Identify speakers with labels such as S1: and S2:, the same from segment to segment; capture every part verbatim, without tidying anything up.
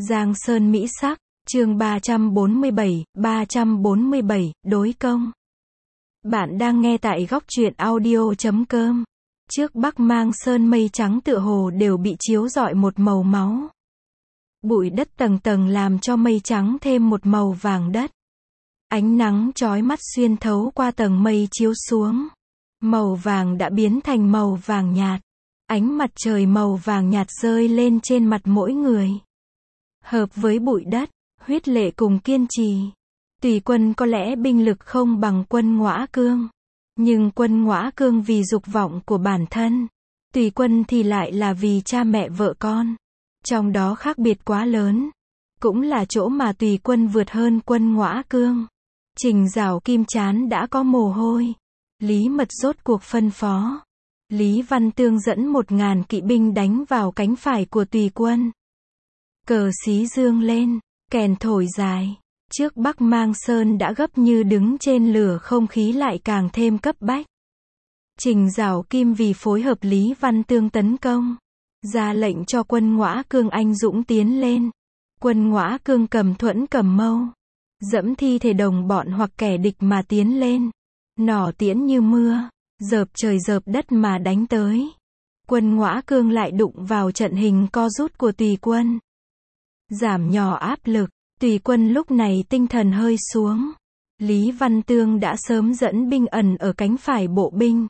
S1: Giang Sơn Mỹ Sắc, chương ba trăm bốn mươi bảy, ba trăm bốn mươi bảy, đối công. Bạn đang nghe tại góc truyện audio chấm com. Trước Bắc Mang Sơn mây trắng tựa hồ đều bị chiếu rọi một màu máu. Bụi đất tầng tầng làm cho mây trắng thêm một màu vàng đất. Ánh nắng chói mắt xuyên thấu qua tầng mây chiếu xuống. Màu vàng đã biến thành màu vàng nhạt. Ánh mặt trời màu vàng nhạt rơi lên trên mặt mỗi người. Hợp với bụi đất, huyết lệ cùng kiên trì. Tùy Quân có lẽ binh lực không bằng Quân Ngõa Cương. Nhưng Quân Ngõa Cương vì dục vọng của bản thân. Tùy Quân thì lại là vì cha mẹ vợ con. Trong đó khác biệt quá lớn. Cũng là chỗ mà Tùy Quân vượt hơn Quân Ngõa Cương. Trình Giảo Kim chán đã có mồ hôi. Lý Mật rốt cuộc phân phó. Lý Văn Tương dẫn một ngàn kỵ binh đánh vào cánh phải của Tùy Quân. Cờ xí dương lên, kèn thổi dài. Trước Bắc Mang Sơn đã gấp như đứng trên lửa, không khí lại càng thêm cấp bách. Trình Giảo Kim vì phối hợp Lý Văn Tương tấn công, ra lệnh cho Quân Ngõa Cương anh dũng tiến lên. Quân Ngõa Cương cầm thuẫn cầm mâu, dẫm thi thể đồng bọn hoặc kẻ địch mà tiến lên. Nỏ tiễn như mưa, dợp trời dợp đất mà đánh tới. Quân Ngõa Cương lại đụng vào trận hình co rút của Tùy Quân. Giảm nhỏ áp lực, Tùy Quân lúc này tinh thần hơi xuống. Lý Văn Tương đã sớm dẫn binh ẩn ở cánh phải bộ binh.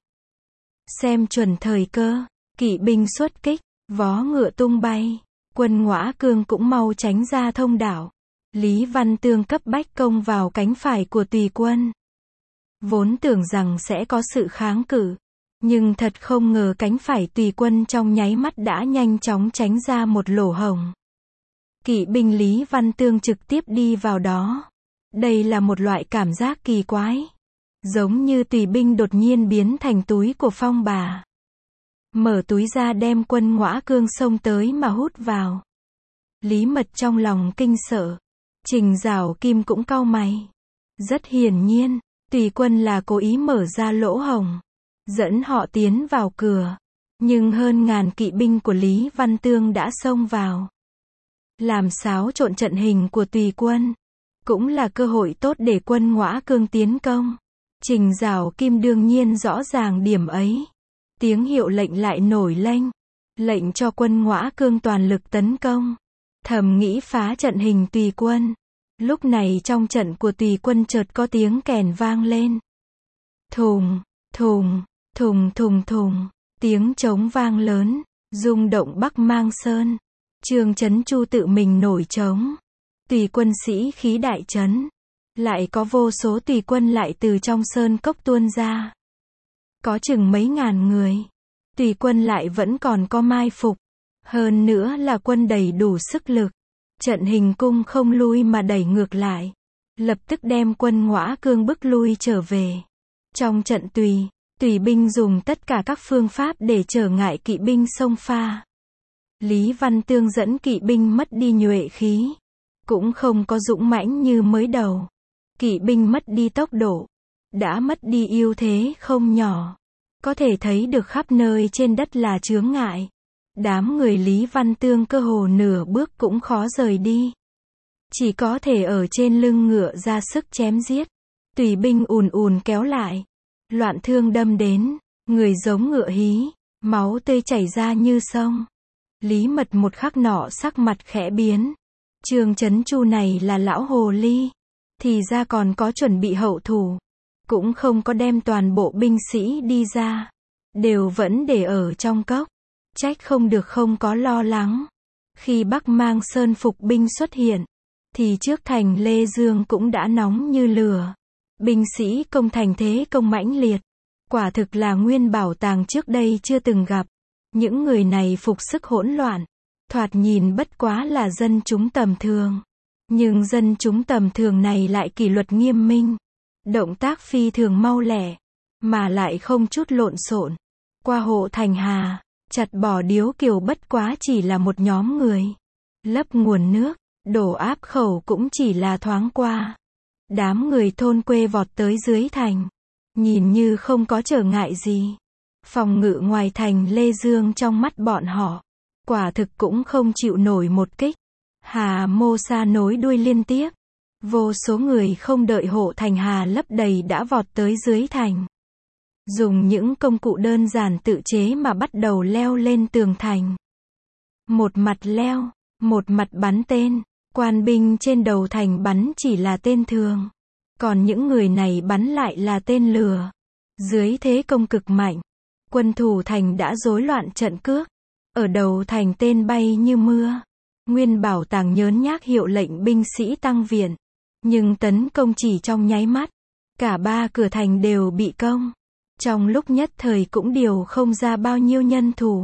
S1: Xem chuẩn thời cơ, kỵ binh xuất kích, vó ngựa tung bay. Quân Ngõa Cương cũng mau tránh ra thông đạo. Lý Văn Tương cấp bách công vào cánh phải của Tùy Quân. Vốn tưởng rằng sẽ có sự kháng cự, nhưng thật không ngờ cánh phải Tùy Quân trong nháy mắt đã nhanh chóng tránh ra một lỗ hổng. Kỵ binh Lý Văn Tương trực tiếp đi vào đó. Đây là một loại cảm giác kỳ quái. Giống như tùy binh đột nhiên biến thành túi của phong bà. Mở túi ra đem Quân Ngõa Cương xông tới mà hút vào. Lý Mật trong lòng kinh sợ. Trình Giảo Kim cũng cau mày. Rất hiển nhiên, Tùy Quân là cố ý mở ra lỗ hổng, dẫn họ tiến vào cửa. Nhưng hơn ngàn kỵ binh của Lý Văn Tương đã xông vào, làm xáo trộn trận hình của Tùy Quân. Cũng là cơ hội tốt để Quân Ngõa Cương tiến công. Trình Giảo Kim đương nhiên rõ ràng điểm ấy. Tiếng hiệu lệnh lại nổi lên, lệnh cho Quân Ngõa Cương toàn lực tấn công. Thầm nghĩ phá trận hình Tùy Quân. Lúc này trong trận của Tùy Quân chợt có tiếng kèn vang lên. Thùng, thùng, thùng thùng thùng. Tiếng trống vang lớn, rung động Bắc Mang Sơn. Trương Chấn Chu tự mình nổi trống. Tùy Quân sĩ khí đại trấn. Lại có vô số Tùy Quân lại từ trong sơn cốc tuôn ra. Có chừng mấy ngàn người. Tùy Quân lại vẫn còn có mai phục. Hơn nữa là quân đầy đủ sức lực. Trận hình cung không lui mà đẩy ngược lại. Lập tức đem Quân Ngõa Cương bức lui trở về. Trong trận Tùy, Tùy binh dùng tất cả các phương pháp để trở ngại kỵ binh xông pha. Lý Văn Tương dẫn kỵ binh mất đi nhuệ khí. Cũng không có dũng mãnh như mới đầu. Kỵ binh mất đi tốc độ. Đã mất đi ưu thế không nhỏ. Có thể thấy được khắp nơi trên đất là chướng ngại. Đám người Lý Văn Tương cơ hồ nửa bước cũng khó rời đi. Chỉ có thể ở trên lưng ngựa ra sức chém giết. Tùy binh ùn ùn kéo lại. Loạn thương đâm đến. Người giống ngựa hí. Máu tươi chảy ra như sông. Lý Mật một khắc nọ sắc mặt khẽ biến. Trương Chấn Chu này là lão hồ ly. Thì ra còn có chuẩn bị hậu thủ. Cũng không có đem toàn bộ binh sĩ đi ra. Đều vẫn để ở trong cốc. Trách không được không có lo lắng. Khi Bắc Mang Sơn phục binh xuất hiện, thì trước thành Lê Dương cũng đã nóng như lửa. Binh sĩ công thành thế công mãnh liệt. Quả thực là nguyên bảo tàng trước đây chưa từng gặp. Những người này phục sức hỗn loạn. Thoạt nhìn bất quá là dân chúng tầm thường. Nhưng dân chúng tầm thường này lại kỷ luật nghiêm minh. Động tác phi thường mau lẹ. Mà lại không chút lộn xộn. Qua hộ thành hà, chặt bỏ điếu kiều bất quá chỉ là một nhóm người. Lấp nguồn nước, đổ áp khẩu cũng chỉ là thoáng qua. Đám người thôn quê vọt tới dưới thành. Nhìn như không có trở ngại gì. Phòng ngự ngoài thành Lê Dương trong mắt bọn họ. Quả thực cũng không chịu nổi một kích. Hà Mô Sa nối đuôi liên tiếp. Vô số người không đợi hộ thành Hà lấp đầy đã vọt tới dưới thành. Dùng những công cụ đơn giản tự chế mà bắt đầu leo lên tường thành. Một mặt leo, một mặt bắn tên. Quan binh trên đầu thành bắn chỉ là tên thường. Còn những người này bắn lại là tên lửa. Dưới thế công cực mạnh, quân thủ thành đã rối loạn trận cước. Ở đầu thành tên bay như mưa. Nguyên Bảo Tàng nhớn nhác hiệu lệnh binh sĩ tăng viện. Nhưng tấn công chỉ trong nháy mắt. Cả ba cửa thành đều bị công. Trong lúc nhất thời cũng điều không ra bao nhiêu nhân thủ.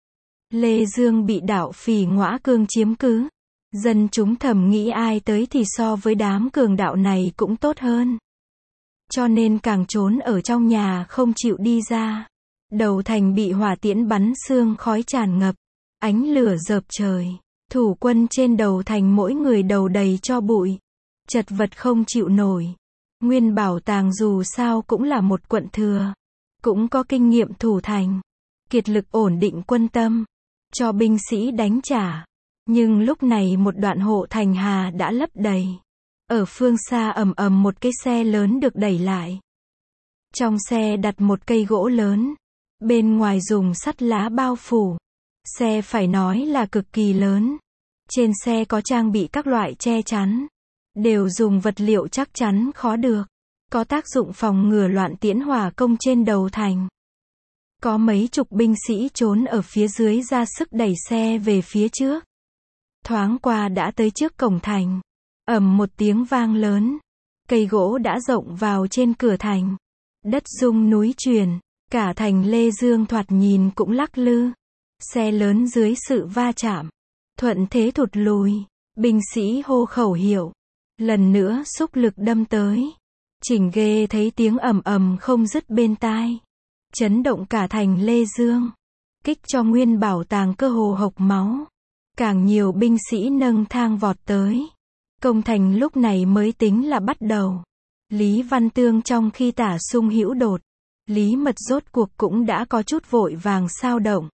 S1: Lê Dương bị đảo Phỉ Ngõa Cương chiếm cứ. Dân chúng thầm nghĩ ai tới thì so với đám cường đạo này cũng tốt hơn. Cho nên càng trốn ở trong nhà không chịu đi ra. Đầu thành bị hỏa tiễn bắn sương khói tràn ngập. Ánh lửa rợp trời. Thủ quân trên đầu thành mỗi người đầu đầy cho bụi. Chật vật không chịu nổi. Nguyên Bảo Tàng dù sao cũng là một quận thừa. Cũng có kinh nghiệm thủ thành. Kiệt lực ổn định quân tâm. Cho binh sĩ đánh trả. Nhưng lúc này một đoạn hộ thành Hà đã lấp đầy. Ở phương xa ầm ầm một cái xe lớn được đẩy lại. Trong xe đặt một cây gỗ lớn. Bên ngoài dùng sắt lá bao phủ. Xe phải nói là cực kỳ lớn. Trên xe có trang bị các loại che chắn. Đều dùng vật liệu chắc chắn khó được. Có tác dụng phòng ngừa loạn tiễn hỏa công trên đầu thành. Có mấy chục binh sĩ trốn ở phía dưới ra sức đẩy xe về phía trước. Thoáng qua đã tới trước cổng thành. Ầm một tiếng vang lớn. Cây gỗ đã rộng vào trên cửa thành. Đất rung núi chuyển. Cả thành Lê Dương thoạt nhìn cũng lắc lư. Xe lớn dưới sự va chạm. Thuận thế thụt lùi. Binh sĩ hô khẩu hiệu. Lần nữa xúc lực đâm tới. Chỉnh ghê thấy tiếng ầm ầm không dứt bên tai. Chấn động cả thành Lê Dương. Kích cho Nguyên Bảo Tàng cơ hồ hộc máu. Càng nhiều binh sĩ nâng thang vọt tới. Công thành lúc này mới tính là bắt đầu. Lý Văn Tương trong khi tả sung hữu đột. Lý Mật rốt cuộc cũng đã có chút vội vàng sao động.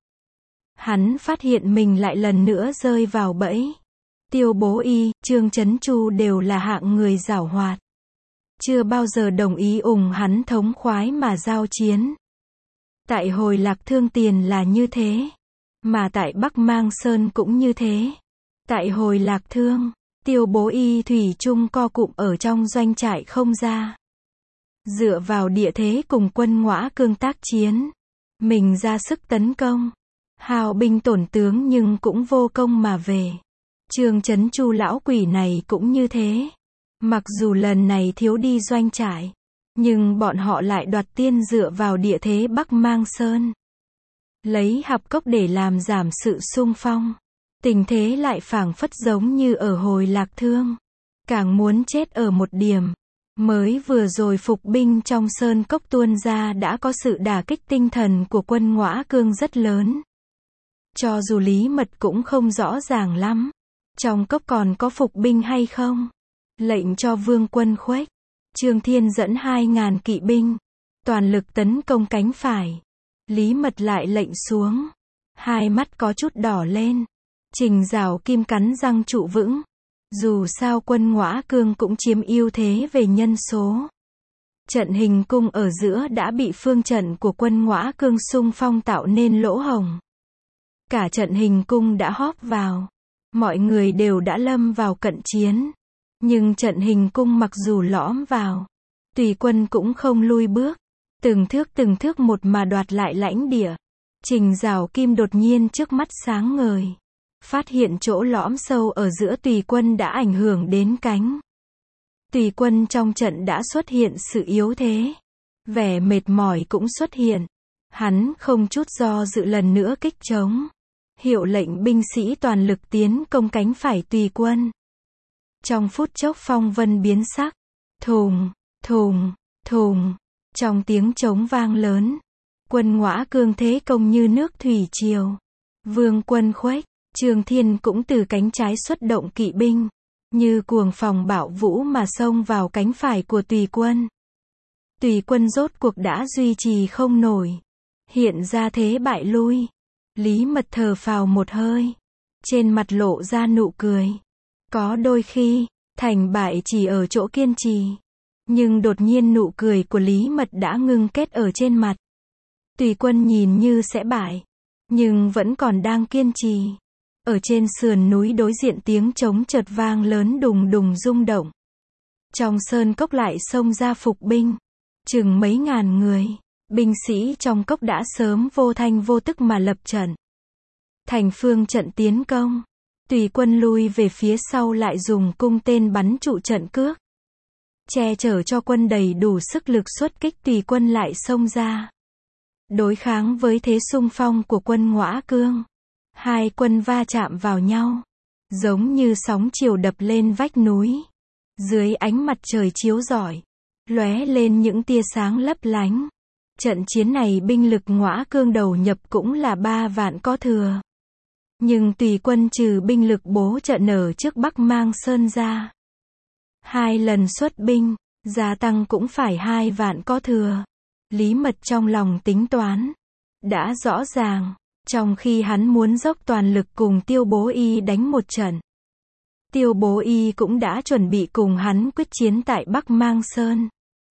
S1: Hắn phát hiện mình lại lần nữa rơi vào bẫy. Tiêu Bố Y, Trương Chấn Chu đều là hạng người giảo hoạt. Chưa bao giờ đồng ý ủng hắn thống khoái mà giao chiến. Tại Hồi Lạc Thương Tiền là như thế. Mà tại Bắc Mang Sơn cũng như thế. Tại Hồi Lạc Thương, Tiêu Bố Y thủy chung co cụm ở trong doanh trại không ra. Dựa vào địa thế cùng quân Ngõa Cương tác chiến. Mình ra sức tấn công. Hao binh tổn tướng nhưng cũng vô công mà về. Trương Chấn Chu lão quỷ này cũng như thế. Mặc dù lần này thiếu đi doanh trại. Nhưng bọn họ lại đoạt tiên dựa vào địa thế Bắc Mang Sơn. Lấy Hạp Cốc để làm giảm sự xung phong. Tình thế lại phảng phất giống như ở Hồi Lạc Thương. Càng muốn chết ở một điểm. Mới vừa rồi phục binh trong Sơn Cốc tuôn ra đã có sự đả kích tinh thần của quân Ngõa Cương rất lớn. Cho dù Lý Mật cũng không rõ ràng lắm. Trong cốc còn có phục binh hay không? Lệnh cho Vương Quân Khuếch. Trương Thiên dẫn hai ngàn kỵ binh. Toàn lực tấn công cánh phải. Lý Mật lại lệnh xuống. Hai mắt có chút đỏ lên. Trình Giảo Kim cắn răng trụ vững. Dù sao quân Ngõa Cương cũng chiếm ưu thế về nhân số. Trận hình cung ở giữa đã bị phương trận của quân Ngõa Cương xung phong tạo nên lỗ hổng. Cả trận hình cung đã hóp vào. Mọi người đều đã lâm vào cận chiến. Nhưng trận hình cung mặc dù lõm vào. Tùy quân cũng không lui bước. Từng thước từng thước một mà đoạt lại lãnh địa. Trình Giảo Kim đột nhiên trước mắt sáng ngời. Phát hiện chỗ lõm sâu ở giữa tùy quân đã ảnh hưởng đến cánh. Tùy quân trong trận đã xuất hiện sự yếu thế. Vẻ mệt mỏi cũng xuất hiện. Hắn không chút do dự lần nữa kích chống. Hiệu lệnh binh sĩ toàn lực tiến công cánh phải tùy quân. Trong phút chốc phong vân biến sắc. Thùng, thùng, thùng. Trong tiếng trống vang lớn. Quân Ngõa Cương thế công như nước thủy triều. Vương Quân Khuếch, Trương Thiên cũng từ cánh trái xuất động kỵ binh. Như cuồng phòng bạo vũ mà xông vào cánh phải của tùy quân. Tùy quân rốt cuộc đã duy trì không nổi. Hiện ra thế bại lui. Lý Mật thở phào một hơi. Trên mặt lộ ra nụ cười. Có đôi khi, thành bại chỉ ở chỗ kiên trì. Nhưng đột nhiên nụ cười của Lý Mật đã ngưng kết ở trên mặt. Tùy Quân nhìn như sẽ bại, nhưng vẫn còn đang kiên trì. Ở trên sườn núi đối diện tiếng trống chợt vang lớn đùng đùng rung động. Trong sơn cốc lại xông ra phục binh. Chừng mấy ngàn người. Binh sĩ trong cốc đã sớm vô thanh vô tức mà lập trận. Thành phương trận tiến công. Tùy Quân lui về phía sau lại dùng cung tên bắn trụ trận cước. Che chở cho quân đầy đủ sức lực xuất kích, Tùy Quân lại xông ra. Đối kháng với thế xung phong của quân Ngõa Cương. Hai quân va chạm vào nhau. Giống như sóng chiều đập lên vách núi. Dưới ánh mặt trời chiếu rọi. Lóe lên những tia sáng lấp lánh. Trận chiến này binh lực Ngõa Cương đầu nhập cũng là ba vạn có thừa. Nhưng Tùy Quân trừ binh lực bố trận ở trước Bắc Mang Sơn ra. Hai lần xuất binh, gia tăng cũng phải hai vạn có thừa. Lý Mật trong lòng tính toán. Đã rõ ràng, trong khi hắn muốn dốc toàn lực cùng Tiêu Bố Y đánh một trận. Tiêu Bố Y cũng đã chuẩn bị cùng hắn quyết chiến tại Bắc Mang Sơn.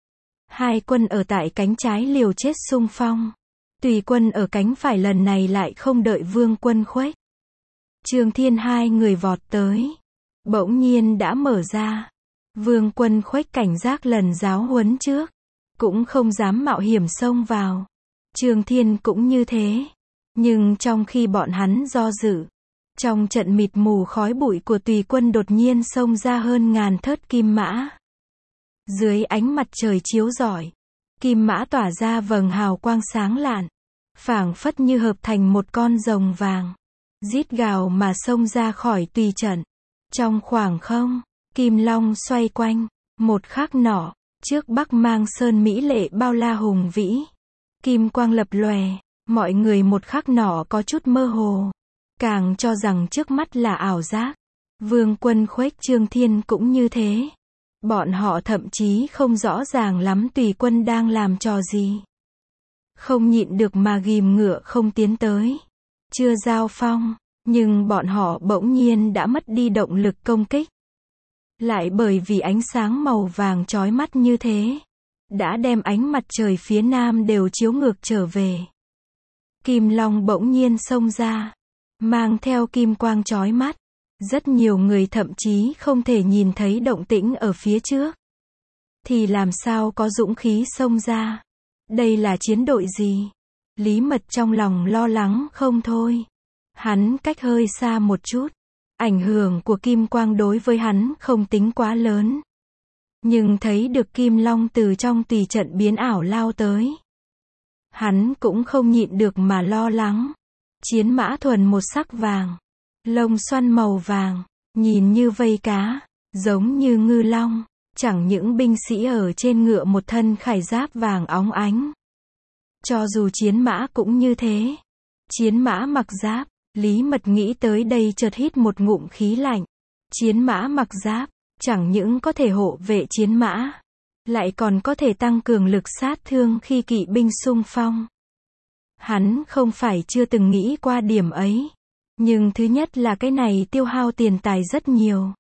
S1: Hai quân ở tại cánh trái liều chết xung phong. Tùy Quân ở cánh phải lần này lại không đợi Vương Quân Khuếch, Trương Thiên hai người vọt tới. Bỗng nhiên đã mở ra. Vương Quân Khuếch cảnh giác lần giáo huấn trước. Cũng không dám mạo hiểm xông vào. Trương Thiên cũng như thế. Nhưng trong khi bọn hắn do dự, trong trận mịt mù khói bụi của Tùy Quân đột nhiên xông ra hơn ngàn thớt kim mã. Dưới ánh mặt trời chiếu rọi, kim mã tỏa ra vầng hào quang sáng lạn, phảng phất như hợp thành một con rồng vàng, rít gào mà xông ra khỏi tùy trận. Trong khoảng không, kim long xoay quanh, một khắc nọ, trước Bắc Mang Sơn mỹ lệ bao la hùng vĩ, kim quang lập lòe, mọi người một khắc nọ có chút mơ hồ, càng cho rằng trước mắt là ảo giác. Vương Quân Khuếch, Trương Thiên cũng như thế. Bọn họ thậm chí không rõ ràng lắm Tùy Quân đang làm trò gì. Không nhịn được mà ghim ngựa không tiến tới. Chưa giao phong, nhưng bọn họ bỗng nhiên đã mất đi động lực công kích. Lại bởi vì ánh sáng màu vàng chói mắt như thế, đã đem ánh mặt trời phía nam đều chiếu ngược trở về. Kim long bỗng nhiên xông ra, mang theo kim quang chói mắt. Rất nhiều người thậm chí không thể nhìn thấy động tĩnh ở phía trước. Thì làm sao có dũng khí xông ra? Đây là chiến đội gì? Lý Mật trong lòng lo lắng không thôi. Hắn cách hơi xa một chút. Ảnh hưởng của kim quang đối với hắn không tính quá lớn. Nhưng thấy được kim long từ trong tùy trận biến ảo lao tới. Hắn cũng không nhịn được mà lo lắng. Chiến mã thuần một sắc vàng. Lông xoăn màu vàng, nhìn như vây cá, giống như ngư long. Chẳng những binh sĩ ở trên ngựa một thân khải giáp vàng óng ánh. Cho dù chiến mã cũng như thế. Chiến mã mặc giáp, Lý Mật nghĩ tới đây chợt hít một ngụm khí lạnh. Chiến mã mặc giáp, chẳng những có thể hộ vệ chiến mã, lại còn có thể tăng cường lực sát thương khi kỵ binh xung phong. Hắn không phải chưa từng nghĩ qua điểm ấy. Nhưng thứ nhất là cái này tiêu hao tiền tài rất nhiều.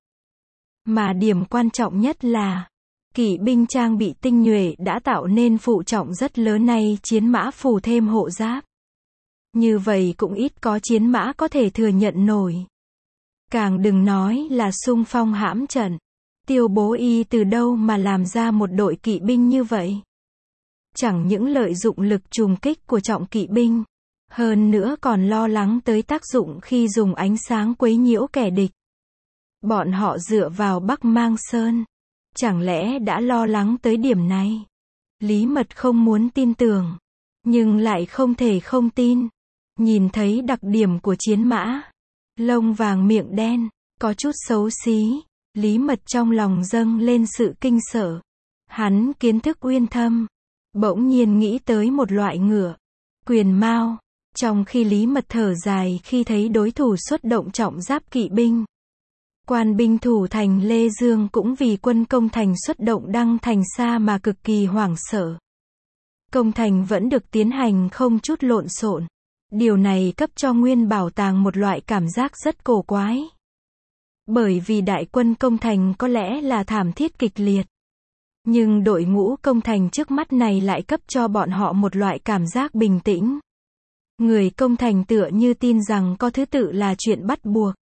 S1: Mà điểm quan trọng nhất là, kỵ binh trang bị tinh nhuệ đã tạo nên phụ trọng rất lớn, này chiến mã phủ thêm hộ giáp. Như vậy cũng ít có chiến mã có thể thừa nhận nổi. Càng đừng nói là xung phong hãm trận. Tiêu Bố Y từ đâu mà làm ra một đội kỵ binh như vậy? Chẳng những lợi dụng lực trùng kích của trọng kỵ binh, hơn nữa còn lo lắng tới tác dụng khi dùng ánh sáng quấy nhiễu kẻ địch. Bọn họ dựa vào Bắc Mang Sơn. Chẳng lẽ đã lo lắng tới điểm này? Lý Mật không muốn tin tưởng. Nhưng lại không thể không tin. Nhìn thấy đặc điểm của chiến mã. Lông vàng miệng đen, có chút xấu xí. Lý Mật trong lòng dâng lên sự kinh sợ. Hắn kiến thức uyên thâm. Bỗng nhiên nghĩ tới một loại ngựa. Quyền mao. Trong khi Lý Mật thở dài khi thấy đối thủ xuất động trọng giáp kỵ binh. Quan binh thủ thành Lê Dương cũng vì quân công thành xuất động Đăng Thành xa mà cực kỳ hoảng sợ. Công thành vẫn được tiến hành không chút lộn xộn. Điều này cấp cho Nguyên Bảo Tàng một loại cảm giác rất cổ quái. Bởi vì đại quân công thành có lẽ là thảm thiết kịch liệt. Nhưng đội ngũ công thành trước mắt này lại cấp cho bọn họ một loại cảm giác bình tĩnh. Người công thành tựa như tin rằng có thứ tự là chuyện bắt buộc.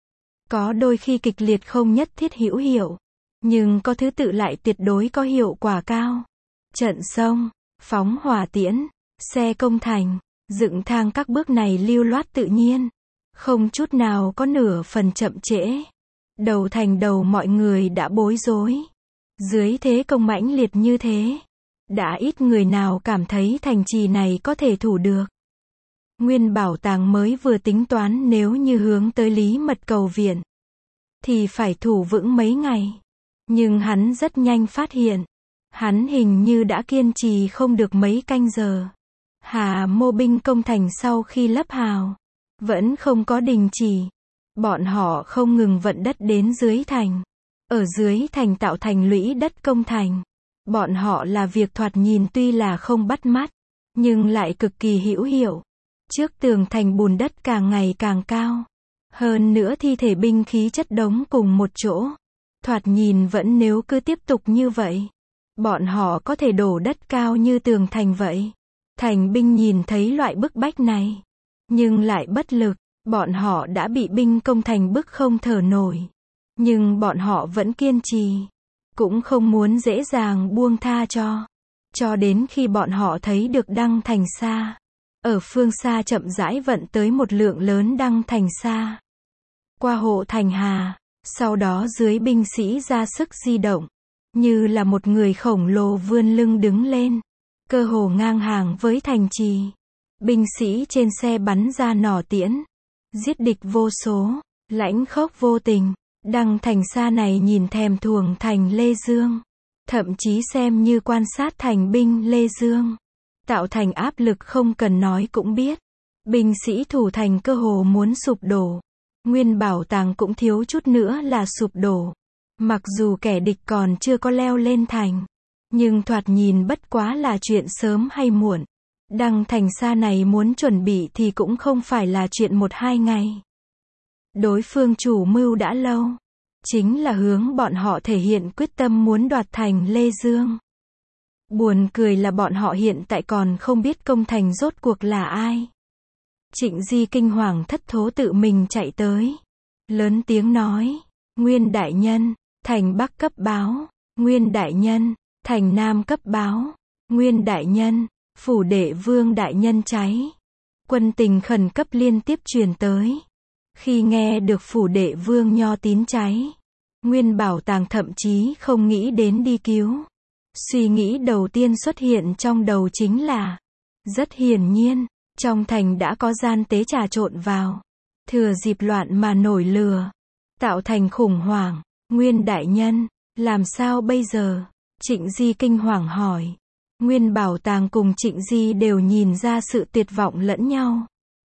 S1: Có đôi khi kịch liệt không nhất thiết hữu hiệu, nhưng có thứ tự lại tuyệt đối có hiệu quả cao. Trận sông, phóng hỏa tiễn, xe công thành, dựng thang các bước này lưu loát tự nhiên, không chút nào có nửa phần chậm trễ. Đầu thành đầu mọi người đã bối rối. Dưới thế công mãnh liệt như thế, đã ít người nào cảm thấy thành trì này có thể thủ được. Nguyên Bảo Tàng mới vừa tính toán nếu như hướng tới Lý Mật cầu viện, thì phải thủ vững mấy ngày. Nhưng hắn rất nhanh phát hiện, hắn hình như đã kiên trì không được mấy canh giờ. Hà Mô binh công thành sau khi lấp hào, vẫn không có đình chỉ. Bọn họ không ngừng vận đất đến dưới thành. Ở dưới thành tạo thành lũy đất công thành. Bọn họ là việc thoạt nhìn tuy là không bắt mắt, nhưng lại cực kỳ hữu hiệu. Trước tường thành bùn đất càng ngày càng cao. Hơn nữa thi thể binh khí chất đống cùng một chỗ. Thoạt nhìn vẫn nếu cứ tiếp tục như vậy, bọn họ có thể đổ đất cao như tường thành vậy. Thành binh nhìn thấy loại bức bách này, nhưng lại bất lực. Bọn họ đã bị binh công thành bức không thở nổi. Nhưng bọn họ vẫn kiên trì, cũng không muốn dễ dàng buông tha cho. Cho đến khi bọn họ thấy được đăng thành xa. Ở phương xa chậm rãi vận tới một lượng lớn đăng thành xa. Qua hộ thành hà, sau đó dưới binh sĩ ra sức di động. Như là một người khổng lồ vươn lưng đứng lên. Cơ hồ ngang hàng với thành trì. Binh sĩ trên xe bắn ra nỏ tiễn. Giết địch vô số, lãnh khốc vô tình. Đăng thành xa này nhìn thèm thuồng thành Lê Dương. Thậm chí xem như quan sát thành binh Lê Dương. Tạo thành áp lực không cần nói cũng biết. Binh sĩ thủ thành cơ hồ muốn sụp đổ. Nguyên Bảo Tàng cũng thiếu chút nữa là sụp đổ. Mặc dù kẻ địch còn chưa có leo lên thành, nhưng thoạt nhìn bất quá là chuyện sớm hay muộn. Đăng thành xa này muốn chuẩn bị thì cũng không phải là chuyện một hai ngày. Đối phương chủ mưu đã lâu, chính là hướng bọn họ thể hiện quyết tâm muốn đoạt thành Lê Dương. Buồn cười là bọn họ hiện tại còn không biết công thành rốt cuộc là ai. Trịnh Di kinh hoàng thất thố tự mình chạy tới, lớn tiếng nói, Nguyên đại nhân, thành Bắc cấp báo, Nguyên đại nhân, thành Nam cấp báo, Nguyên đại nhân, phủ đệ Vương đại nhân cháy. Quân tình khẩn cấp liên tiếp truyền tới. Khi nghe được phủ đệ Vương Nho Tín cháy, Nguyên Bảo Tàng thậm chí không nghĩ đến đi cứu. Suy nghĩ đầu tiên xuất hiện trong đầu chính là, rất hiển nhiên, trong thành đã có gian tế trà trộn vào, thừa dịp loạn mà nổi lửa, tạo thành khủng hoảng. Nguyên đại nhân, làm sao bây giờ? Trịnh Di kinh hoàng hỏi. Nguyên Bảo Tàng cùng Trịnh Di đều nhìn ra sự tuyệt vọng lẫn nhau.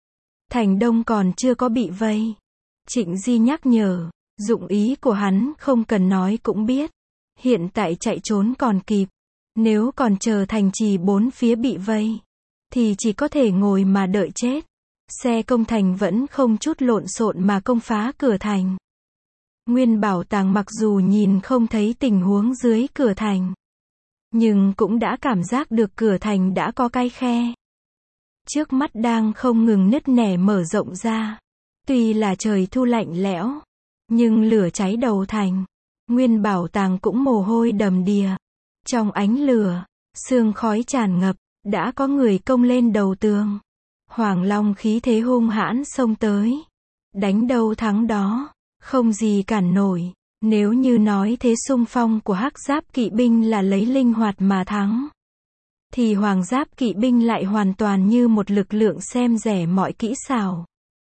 S1: Thành Đông còn chưa có bị vây. Trịnh Di nhắc nhở, dụng ý của hắn không cần nói cũng biết. Hiện tại chạy trốn còn kịp. Nếu còn chờ thành trì bốn phía bị vây, thì chỉ có thể ngồi mà đợi chết. Xe công thành vẫn không chút lộn xộn mà công phá cửa thành. Nguyên Bảo Tàng mặc dù nhìn không thấy tình huống dưới cửa thành, nhưng cũng đã cảm giác được cửa thành đã có cái khe. Trước mắt đang không ngừng nứt nẻ mở rộng ra. Tuy là trời thu lạnh lẽo, nhưng lửa cháy đầu thành. Nguyên Bảo Tàng cũng mồ hôi đầm đìa. Trong ánh lửa, sương khói tràn ngập, đã có người công lên đầu tường. Hoàng Long khí thế hung hãn xông tới. Đánh đâu thắng đó, không gì cản nổi. Nếu như nói thế xung phong của Hắc Giáp kỵ binh là lấy linh hoạt mà thắng, thì Hoàng Giáp kỵ binh lại hoàn toàn như một lực lượng xem rẻ mọi kỹ xảo.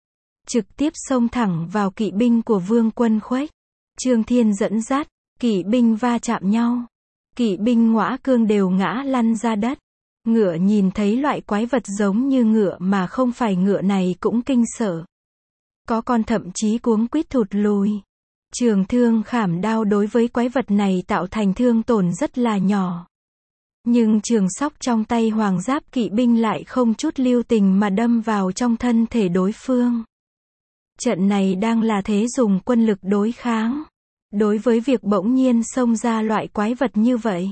S1: Trực tiếp xông thẳng vào kỵ binh của Vương Quân Khuếch. Trương Thiên dẫn dắt, kỵ binh va chạm nhau. Kỵ binh ngõa cương đều ngã lăn ra đất. Ngựa nhìn thấy loại quái vật giống như ngựa mà không phải ngựa này cũng kinh sợ. Có con thậm chí cuống quýt thụt lùi. Trường thương khảm đao đối với quái vật này tạo thành thương tổn rất là nhỏ. Nhưng trường sóc trong tay Hoàng Giáp kỵ binh lại không chút lưu tình mà đâm vào trong thân thể đối phương. Trận này đang là thế dùng quân lực đối kháng. Đối với việc bỗng nhiên xông ra loại quái vật như vậy.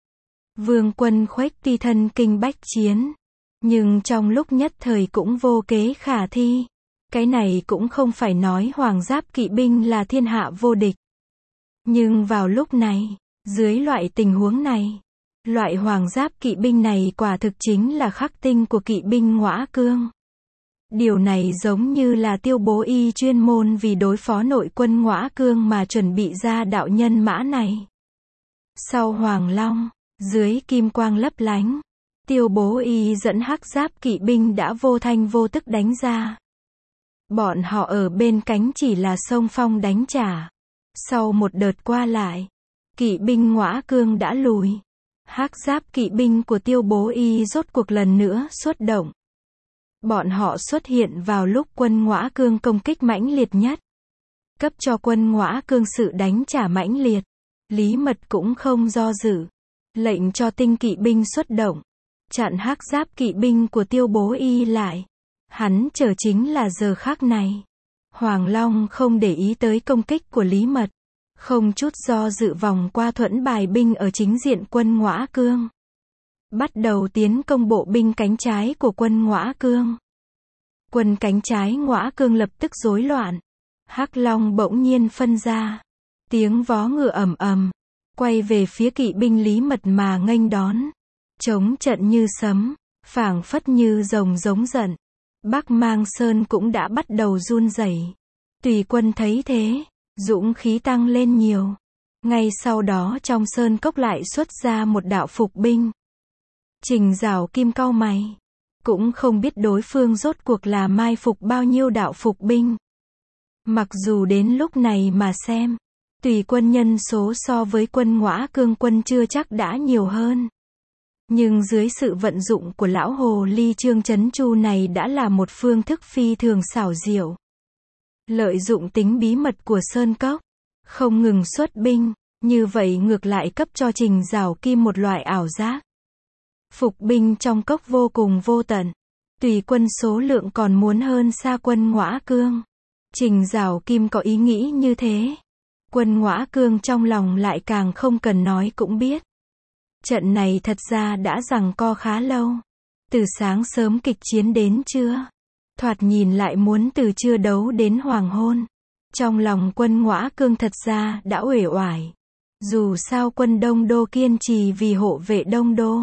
S1: Vương quân Khuếch tuy thân kinh bách chiến. Nhưng trong lúc nhất thời cũng vô kế khả thi. Cái này cũng không phải nói hoàng giáp kỵ binh là thiên hạ vô địch. Nhưng vào lúc này, dưới loại tình huống này, loại hoàng giáp kỵ binh này quả thực chính là khắc tinh của kỵ binh Ngõa Cương. Điều này giống như là Tiêu Bố Y chuyên môn vì đối phó nội quân Ngõa Cương mà chuẩn bị ra đạo nhân mã này. Sau Hoàng Long, dưới kim quang lấp lánh, Tiêu Bố Y dẫn hắc giáp kỵ binh đã vô thanh vô tức đánh ra. Bọn họ ở bên cánh chỉ là xông phong đánh trả. Sau một đợt qua lại, kỵ binh Ngõa Cương đã lùi. Hắc giáp kỵ binh của Tiêu Bố Y rốt cuộc lần nữa xuất động. Bọn họ xuất hiện vào lúc quân Ngõa Cương công kích mãnh liệt nhất. Cấp cho quân Ngõa Cương sự đánh trả mãnh liệt. Lý Mật cũng không do dự. Lệnh cho tinh kỵ binh xuất động. Chặn hắc giáp kỵ binh của Tiêu Bố Y lại. Hắn chờ chính là giờ khắc này. Hoàng Long không để ý tới công kích của Lý Mật. Không chút do dự vòng qua thuẫn bài binh ở chính diện quân Ngõa Cương. Bắt đầu tiến công bộ binh cánh trái của quân Ngõa Cương. Quân cánh trái Ngõa Cương lập tức rối loạn. Hắc Long bỗng nhiên phân ra. Tiếng vó ngựa ầm ầm. Quay về phía kỵ binh Lý Mật mà nghênh đón. Chống trận như sấm. Phảng phất như rồng giống giận. Bắc Mang Sơn cũng đã bắt đầu run rẩy. Tùy quân thấy thế, dũng khí tăng lên nhiều. Ngay sau đó trong sơn cốc lại xuất ra một đạo phục binh. Trình Giảo Kim cau mày, cũng không biết đối phương rốt cuộc là mai phục bao nhiêu đạo phục binh. Mặc dù đến lúc này mà xem, tùy quân nhân số so với quân Ngõa Cương quân chưa chắc đã nhiều hơn. Nhưng dưới sự vận dụng của lão hồ ly Trương Chấn Chu này đã là một phương thức phi thường xảo diệu. Lợi dụng tính bí mật của sơn cốc, không ngừng xuất binh, như vậy ngược lại cấp cho Trình Giảo Kim một loại ảo giác. Phục binh trong cốc vô cùng vô tận, tùy quân số lượng còn muốn hơn xa quân Ngõa Cương. Trình Giảo Kim có ý nghĩ như thế. Quân Ngõa Cương trong lòng lại càng không cần nói cũng biết. Trận này thật ra đã giằng co khá lâu. Từ sáng sớm kịch chiến đến trưa. Thoạt nhìn lại muốn từ trưa đấu đến hoàng hôn. Trong lòng quân Ngõa Cương thật ra đã uể oải. Dù sao quân Đông Đô kiên trì vì hộ vệ Đông Đô.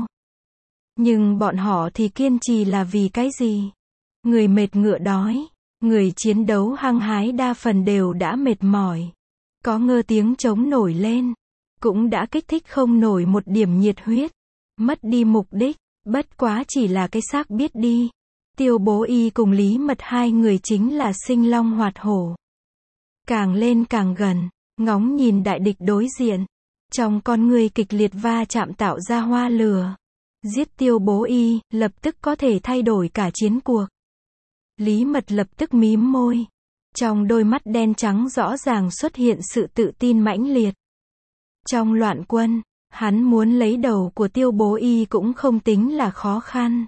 S1: Nhưng bọn họ thì kiên trì là vì cái gì? Người mệt ngựa đói. Người chiến đấu hăng hái đa phần đều đã mệt mỏi. Có ngơ tiếng trống nổi lên. Cũng đã kích thích không nổi một điểm nhiệt huyết. Mất đi mục đích. Bất quá chỉ là cái xác biết đi. Tiêu Bố Y cùng Lý Mật hai người chính là sinh long hoạt hổ. Càng lên càng gần. Ngóng nhìn đại địch đối diện. Trong con người kịch liệt va chạm tạo ra hoa lửa. Giết Tiêu Bố Y, lập tức có thể thay đổi cả chiến cuộc. Lý Mật lập tức mím môi. Trong đôi mắt đen trắng rõ ràng xuất hiện sự tự tin mãnh liệt. Trong loạn quân, hắn muốn lấy đầu của Tiêu Bố Y cũng không tính là khó khăn.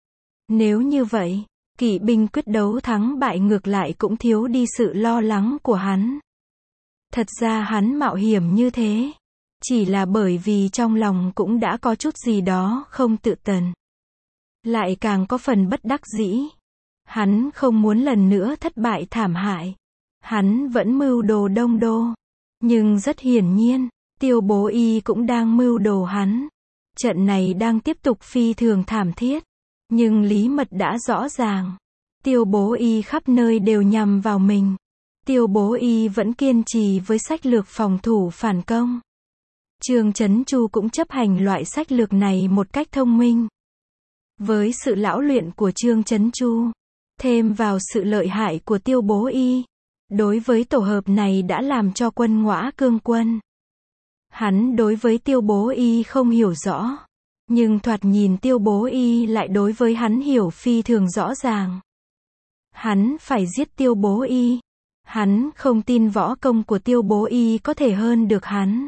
S1: Nếu như vậy, kỵ binh quyết đấu thắng bại ngược lại cũng thiếu đi sự lo lắng của hắn. Thật ra hắn mạo hiểm như thế, chỉ là bởi vì trong lòng cũng đã có chút gì đó không tự tần. Lại càng có phần bất đắc dĩ. Hắn không muốn lần nữa thất bại thảm hại. Hắn vẫn mưu đồ Đông Đô. Nhưng rất hiển nhiên, Tiêu Bố Y cũng đang mưu đồ hắn. Trận này đang tiếp tục phi thường thảm thiết. Nhưng Lý Mật đã rõ ràng. Tiêu Bố Y khắp nơi đều nhằm vào mình. Tiêu Bố Y vẫn kiên trì với sách lược phòng thủ phản công. Trương Chấn Chu cũng chấp hành loại sách lược này một cách thông minh. Với sự lão luyện của Trương Chấn Chu, thêm vào sự lợi hại của Tiêu Bố Y, đối với tổ hợp này đã làm cho quân Ngõa Cương quân. Hắn đối với Tiêu Bố Y không hiểu rõ, nhưng thoạt nhìn Tiêu Bố Y lại đối với hắn hiểu phi thường rõ ràng. Hắn phải giết Tiêu Bố Y. Hắn không tin võ công của Tiêu Bố Y có thể hơn được hắn.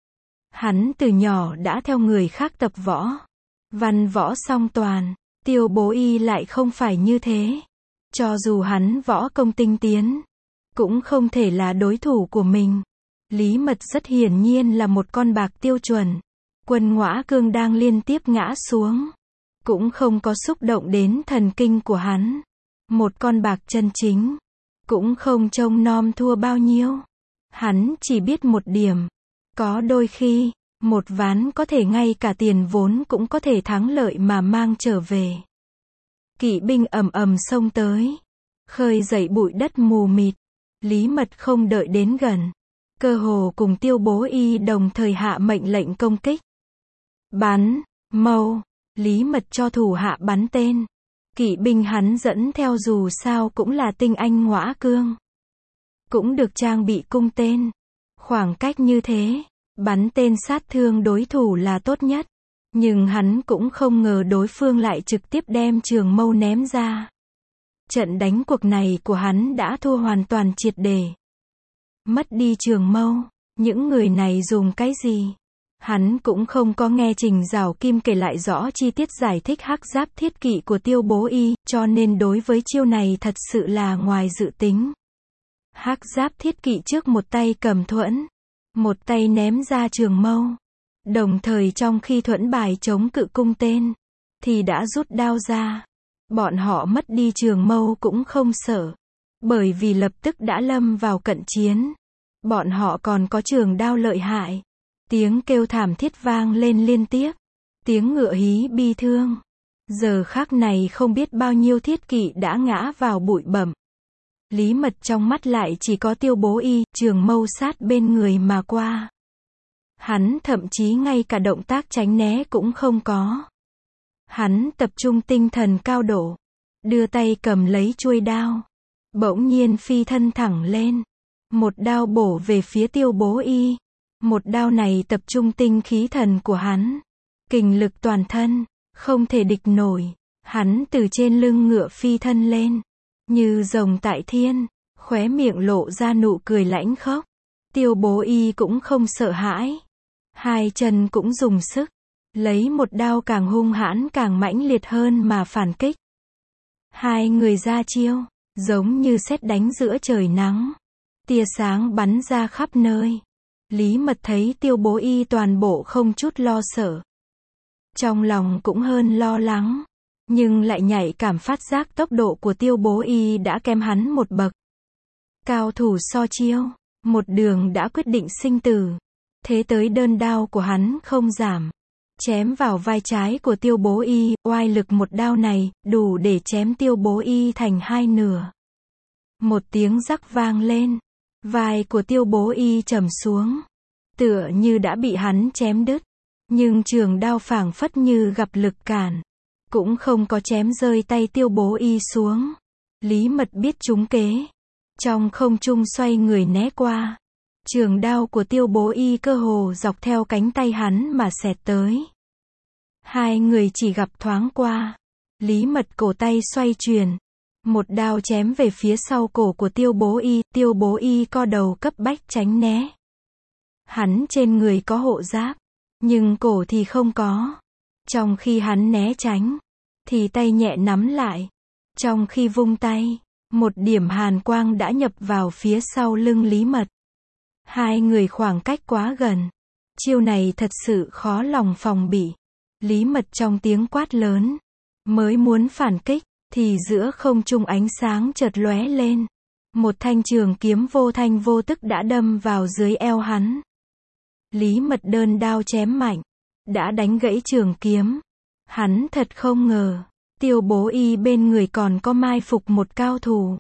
S1: Hắn từ nhỏ đã theo người khác tập võ. Văn võ song toàn. Tiêu Bố Y lại không phải như thế. Cho dù hắn võ công tinh tiến, cũng không thể là đối thủ của mình. Lý Mật rất hiển nhiên là một con bạc tiêu chuẩn. Quân Ngõa Cương đang liên tiếp ngã xuống, cũng không có xúc động đến thần kinh của hắn. Một con bạc chân chính, cũng không trông nom thua bao nhiêu. Hắn chỉ biết một điểm, có đôi khi, một ván có thể ngay cả tiền vốn cũng có thể thắng lợi mà mang trở về. Kỵ binh ầm ầm xông tới, khơi dậy bụi đất mù mịt. Lý Mật không đợi đến gần, cơ hồ cùng Tiêu Bố Y đồng thời hạ mệnh lệnh công kích. Bắn, mâu, Lý Mật cho thủ hạ bắn tên. Kỵ binh hắn dẫn theo dù sao cũng là tinh anh Ngõa Cương, cũng được trang bị cung tên. Khoảng cách như thế, bắn tên sát thương đối thủ là tốt nhất. Nhưng hắn cũng không ngờ đối phương lại trực tiếp đem trường mâu ném ra. Trận đánh cuộc này của hắn đã thua hoàn toàn triệt để. Mất đi trường mâu, những người này dùng cái gì? Hắn cũng không có nghe Trình Giảo Kim kể lại rõ chi tiết giải thích hắc giáp thiết kỵ của Tiêu Bố Y, cho nên đối với chiêu này thật sự là ngoài dự tính. Hắc giáp thiết kỵ trước một tay cầm thuẫn, một tay ném ra trường mâu. Đồng thời trong khi thuẫn bài chống cự cung tên, thì đã rút đao ra. Bọn họ mất đi trường mâu cũng không sợ, bởi vì lập tức đã lâm vào cận chiến. Bọn họ còn có trường đao lợi hại. Tiếng kêu thảm thiết vang lên liên tiếp. Tiếng ngựa hí bi thương. Giờ khắc này không biết bao nhiêu thiết kỵ đã ngã vào bụi bặm. Lý Mật trong mắt lại chỉ có Tiêu Bố Y, trường mâu sát bên người mà qua. Hắn thậm chí ngay cả động tác tránh né cũng không có. Hắn tập trung tinh thần cao độ, đưa tay cầm lấy chuôi đao, bỗng nhiên phi thân thẳng lên, một đao bổ về phía Tiêu Bố Y. Một đao này tập trung tinh khí thần của hắn, kình lực toàn thân, không thể địch nổi. Hắn từ trên lưng ngựa phi thân lên, như rồng tại thiên, khóe miệng lộ ra nụ cười lãnh khốc. Tiêu Bố Y cũng không sợ hãi, hai chân cũng dùng sức, lấy một đao càng hung hãn càng mãnh liệt hơn mà phản kích. Hai người ra chiêu, giống như sét đánh giữa trời nắng, tia sáng bắn ra khắp nơi. Lý Mật thấy Tiêu Bố Y toàn bộ không chút lo sợ, trong lòng cũng hơn lo lắng, nhưng lại nhạy cảm phát giác tốc độ của Tiêu Bố Y đã kém hắn một bậc. Cao thủ so chiêu, một đường đã quyết định sinh tử. Thế tới đơn đao của hắn không giảm, chém vào vai trái của Tiêu Bố Y, oai lực một đao này, đủ để chém Tiêu Bố Y thành hai nửa. Một tiếng rắc vang lên, vai của Tiêu Bố Y trầm xuống, tựa như đã bị hắn chém đứt, nhưng trường đao phảng phất như gặp lực cản, cũng không có chém rơi tay Tiêu Bố Y xuống. Lý Mật biết trúng kế, trong không trung xoay người né qua. Trường đao của Tiêu Bố Y cơ hồ dọc theo cánh tay hắn mà xẹt tới. Hai người chỉ gặp thoáng qua. Lý Mật cổ tay xoay chuyển, một đao chém về phía sau cổ của Tiêu Bố Y. Tiêu Bố Y co đầu cấp bách tránh né. Hắn trên người có hộ giáp, nhưng cổ thì không có. Trong khi hắn né tránh, thì tay nhẹ nắm lại. Trong khi vung tay, một điểm hàn quang đã nhập vào phía sau lưng Lý Mật. Hai người khoảng cách quá gần. Chiêu này thật sự khó lòng phòng bị. Lý Mật trong tiếng quát lớn, mới muốn phản kích, thì giữa không trung ánh sáng chợt lóe lên. Một thanh trường kiếm vô thanh vô tức đã đâm vào dưới eo hắn. Lý Mật đơn đao chém mạnh, đã đánh gãy trường kiếm. Hắn thật không ngờ, Tiêu Bố Y bên người còn có mai phục một cao thủ.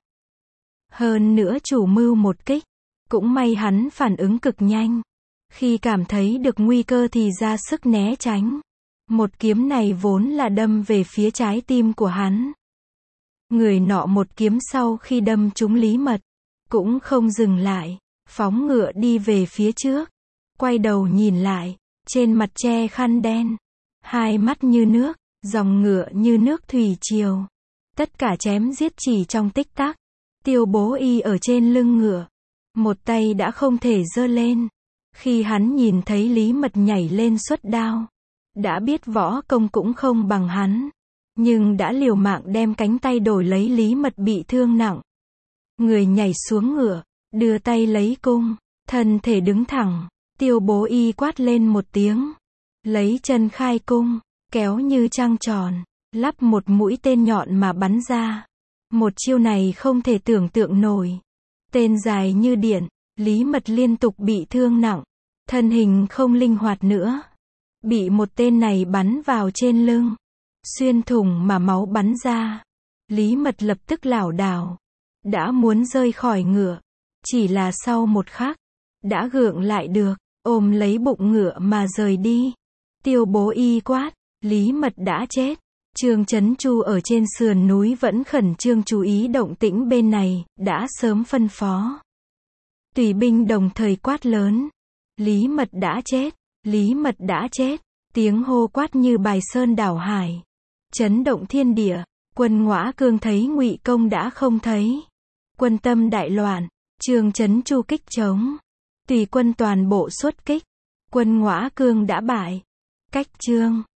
S1: Hơn nữa chủ mưu một kích. Cũng may hắn phản ứng cực nhanh. Khi cảm thấy được nguy cơ thì ra sức né tránh. Một kiếm này vốn là đâm về phía trái tim của hắn. Người nọ một kiếm sau khi đâm trúng Lý Mật, cũng không dừng lại, phóng ngựa đi về phía trước. Quay đầu nhìn lại, trên mặt che khăn đen, hai mắt như nước, dòng ngựa như nước thủy triều. Tất cả chém giết chỉ trong tích tắc. Tiêu Bố Y ở trên lưng ngựa, một tay đã không thể giơ lên. Khi hắn nhìn thấy Lý Mật nhảy lên xuất đao, đã biết võ công cũng không bằng hắn, nhưng đã liều mạng đem cánh tay đổi lấy Lý Mật bị thương nặng. Người nhảy xuống ngựa, đưa tay lấy cung, thân thể đứng thẳng, Tiêu Bố Y quát lên một tiếng. Lấy chân khai cung, kéo như trăng tròn, lắp một mũi tên nhọn mà bắn ra. Một chiêu này không thể tưởng tượng nổi. Tên dài như điện, Lý Mật liên tục bị thương nặng, thân hình không linh hoạt nữa. Bị một tên này bắn vào trên lưng, xuyên thủng mà máu bắn ra. Lý Mật lập tức lảo đảo, đã muốn rơi khỏi ngựa, chỉ là sau một khắc, đã gượng lại được, ôm lấy bụng ngựa mà rời đi. Tiêu Bố Y quát, Lý Mật đã chết. Trương Chấn Chu ở trên sườn núi vẫn khẩn trương chú ý động tĩnh bên này, đã sớm phân phó. Tùy binh đồng thời quát lớn, Lý Mật đã chết, Lý Mật đã chết. Tiếng hô quát như bài sơn đảo hải, chấn động thiên địa. Quân Ngõa Cương thấy Ngụy Công đã không thấy, quân tâm đại loạn. Trương Chấn Chu kích chống, tùy quân toàn bộ xuất kích, quân Ngõa Cương đã bại. Cách Trương